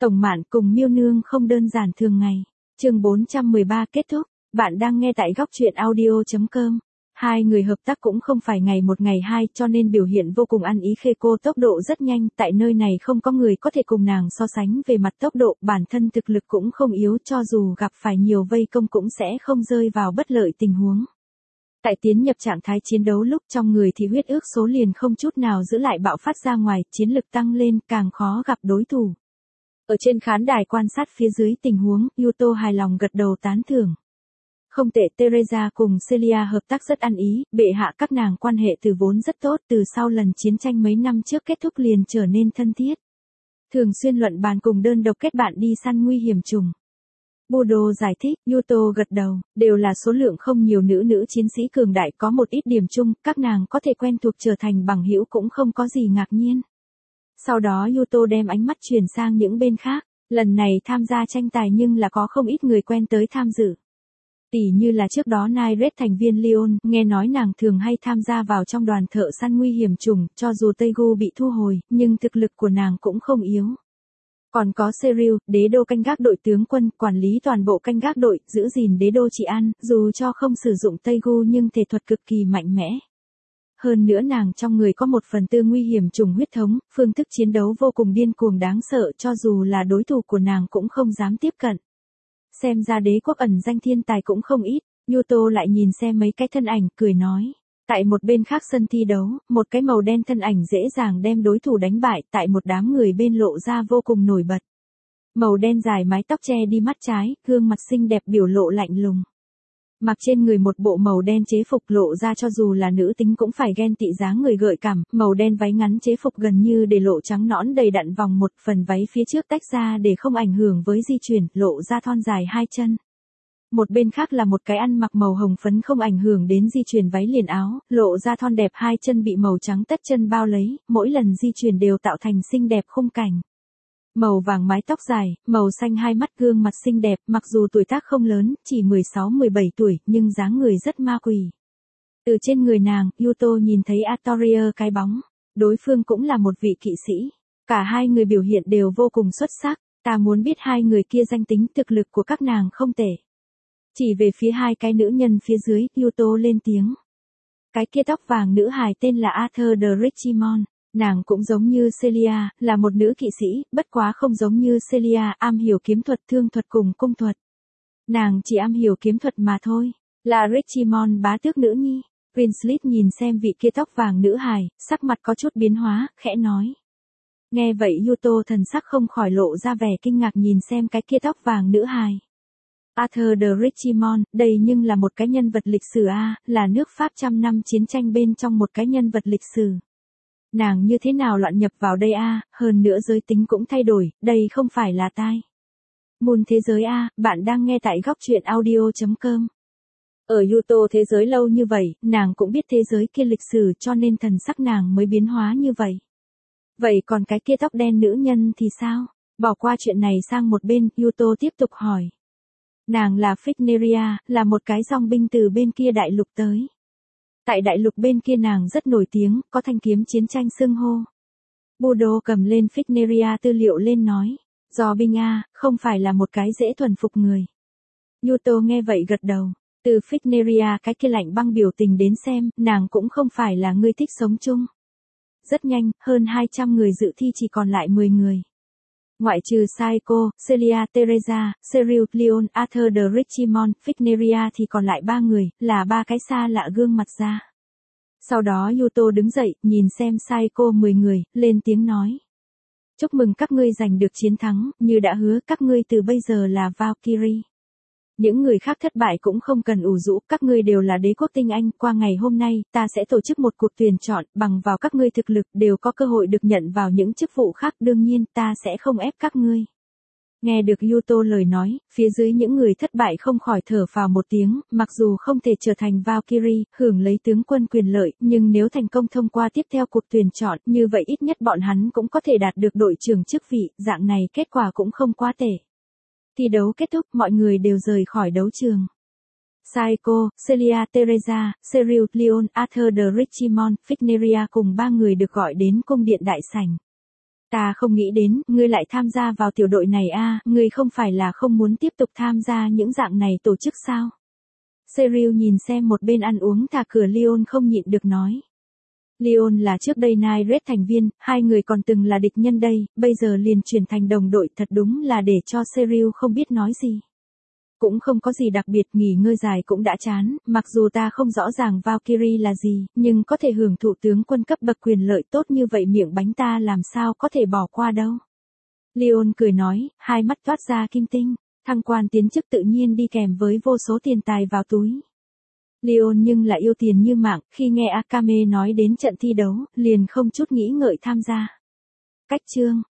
Tổng Mạn cùng Miêu Nương không đơn giản thường ngày. Chương 413 kết thúc. Bạn đang nghe tại góc truyện audio.com. Hai người hợp tác cũng không phải ngày một ngày hai, cho nên biểu hiện vô cùng ăn ý. Khê Cô tốc độ rất nhanh, tại nơi này không có người có thể cùng nàng so sánh về mặt tốc độ, bản thân thực lực cũng không yếu, cho dù gặp phải nhiều vây công cũng sẽ không rơi vào bất lợi tình huống. Tại tiến nhập trạng thái chiến đấu lúc trong người thì huyết ước số liền không chút nào giữ lại bạo phát ra ngoài, chiến lực tăng lên, càng khó gặp đối thủ. Ở trên khán đài quan sát phía dưới tình huống, Yuto hài lòng gật đầu tán thưởng. Không tệ, Teresa cùng Celia hợp tác rất ăn ý, bệ hạ các nàng quan hệ từ vốn rất tốt, từ sau lần chiến tranh mấy năm trước kết thúc liền trở nên thân thiết. Thường xuyên luận bàn cùng đơn độc kết bạn đi săn nguy hiểm trùng. Budo giải thích, Yuto gật đầu, đều là số lượng không nhiều nữ chiến sĩ cường đại, có một ít điểm chung, các nàng có thể quen thuộc trở thành bằng hữu cũng không có gì ngạc nhiên. Sau đó Yuto đem ánh mắt chuyển sang những bên khác, lần này tham gia tranh tài nhưng là có không ít người quen tới tham dự. Tỷ như là trước đó Nairet thành viên Leon, nghe nói nàng thường hay tham gia vào trong đoàn thợ săn nguy hiểm trùng, cho dù Taegu bị thu hồi, nhưng thực lực của nàng cũng không yếu. Còn có Serial, đế đô canh gác đội tướng quân, quản lý toàn bộ canh gác đội, giữ gìn đế đô trị an, dù cho không sử dụng Taegu nhưng thể thuật cực kỳ mạnh mẽ. Hơn nữa nàng trong người có 1/4 nguy hiểm trùng huyết thống, phương thức chiến đấu vô cùng điên cuồng đáng sợ, cho dù là đối thủ của nàng cũng không dám tiếp cận. Xem ra đế quốc ẩn danh thiên tài cũng không ít, Yuto lại nhìn xem mấy cái thân ảnh, cười nói. Tại một bên khác sân thi đấu, một cái màu đen thân ảnh dễ dàng đem đối thủ đánh bại, tại một đám người bên lộ ra vô cùng nổi bật. Màu đen dài mái tóc che đi mắt trái, gương mặt xinh đẹp biểu lộ lạnh lùng. Mặc trên người một bộ màu đen chế phục lộ ra cho dù là nữ tính cũng phải ghen tị dáng người gợi cảm, màu đen váy ngắn chế phục gần như để lộ trắng nõn đầy đặn vòng một, phần váy phía trước tách ra để không ảnh hưởng với di chuyển, lộ ra thon dài hai chân. Một bên khác là một cái ăn mặc màu hồng phấn không ảnh hưởng đến di chuyển váy liền áo, lộ ra thon đẹp hai chân bị màu trắng tất chân bao lấy, mỗi lần di chuyển đều tạo thành xinh đẹp khung cảnh. Màu vàng mái tóc dài, màu xanh hai mắt gương mặt xinh đẹp, mặc dù tuổi tác không lớn, chỉ 16-17 tuổi, nhưng dáng người rất ma quỷ. Từ trên người nàng, Yuto nhìn thấy Artorier cái bóng, đối phương cũng là một vị kỵ sĩ. Cả hai người biểu hiện đều vô cùng xuất sắc, ta muốn biết hai người kia danh tính, thực lực của các nàng không tệ. Chỉ về phía hai cái nữ nhân phía dưới, Yuto lên tiếng. Cái kia tóc vàng nữ hài tên là Arthur de Richimond. Nàng cũng giống như Celia, là một nữ kỵ sĩ, bất quá không giống như Celia, am hiểu kiếm thuật, thương thuật cùng cung thuật. Nàng chỉ am hiểu kiếm thuật mà thôi, là Richimond bá tước nữ nhi. Winslet nhìn xem vị kia tóc vàng nữ hài, sắc mặt có chút biến hóa, khẽ nói. Nghe vậy Yuto thần sắc không khỏi lộ ra vẻ kinh ngạc nhìn xem cái kia tóc vàng nữ hài. Arthur de Richimond, đây nhưng là một cái nhân vật lịch sử là nước Pháp trăm năm chiến tranh bên trong một cái nhân vật lịch sử. Nàng như thế nào loạn nhập vào đây hơn nữa giới tính cũng thay đổi, đây không phải là tai. Môn thế giới bạn đang nghe tại góc truyện audio.com. Ở Yuto thế giới lâu như vậy, nàng cũng biết thế giới kia lịch sử cho nên thần sắc nàng mới biến hóa như vậy. Vậy còn cái kia tóc đen nữ nhân thì sao? Bỏ qua chuyện này sang một bên, Yuto tiếp tục hỏi. Nàng là Figneria, là một cái dòng binh từ bên kia đại lục tới. Tại đại lục bên kia nàng rất nổi tiếng, có thanh kiếm chiến tranh xưng hô. Budo cầm lên Figneria tư liệu lên nói. Do binh không phải là một cái dễ thuần phục người. Yuto nghe vậy gật đầu. Từ Figneria cái kia lạnh băng biểu tình đến xem, nàng cũng không phải là người thích sống chung. Rất nhanh, hơn 200 người dự thi chỉ còn lại 10 người. Ngoại trừ Saiko, Celia, Teresa, Serial, Leon, Arthur de Richimond, Figneria thì còn lại 3 người, là 3 cái xa lạ gương mặt ra. Sau đó Yuto đứng dậy, nhìn xem Saiko 10 người, lên tiếng nói. Chúc mừng các ngươi giành được chiến thắng, như đã hứa các ngươi từ bây giờ là Valkyrie. Những người khác thất bại cũng không cần ủ rũ, các ngươi đều là đế quốc tinh anh, qua ngày hôm nay, ta sẽ tổ chức một cuộc tuyển chọn, bằng vào các ngươi thực lực đều có cơ hội được nhận vào những chức vụ khác, đương nhiên, ta sẽ không ép các ngươi. Nghe được Yuto lời nói, phía dưới những người thất bại không khỏi thở phào một tiếng, mặc dù không thể trở thành Valkyrie, hưởng lấy tướng quân quyền lợi, nhưng nếu thành công thông qua tiếp theo cuộc tuyển chọn, như vậy ít nhất bọn hắn cũng có thể đạt được đội trưởng chức vị, dạng này kết quả cũng không quá tệ. Thi đấu kết thúc, mọi người đều rời khỏi đấu trường. Saiko, Celia, Teresa, Serial, Leon, Arthur de Richimond, Figneria cùng 3 người được gọi đến cung điện đại sảnh. Ta không nghĩ đến, ngươi lại tham gia vào tiểu đội này a, ngươi không phải là không muốn tiếp tục tham gia những dạng này tổ chức sao? Cyril nhìn xem một bên ăn uống thả cửa Leon không nhịn được nói. Leon là trước đây Night Red thành viên, hai người còn từng là địch nhân đây, bây giờ liền chuyển thành đồng đội, thật đúng là để cho Cyril không biết nói gì. Cũng không có gì đặc biệt, nghỉ ngơi dài cũng đã chán, mặc dù ta không rõ ràng Valkyrie là gì, nhưng có thể hưởng thụ tướng quân cấp bậc quyền lợi tốt như vậy miệng bánh ta làm sao có thể bỏ qua đâu. Leon cười nói, hai mắt toát ra kim tinh, thăng quan tiến chức tự nhiên đi kèm với vô số tiền tài vào túi. Leon nhưng là yêu tiền như mạng, khi nghe Akame nói đến trận thi đấu, liền không chút nghĩ ngợi tham gia. Cách chương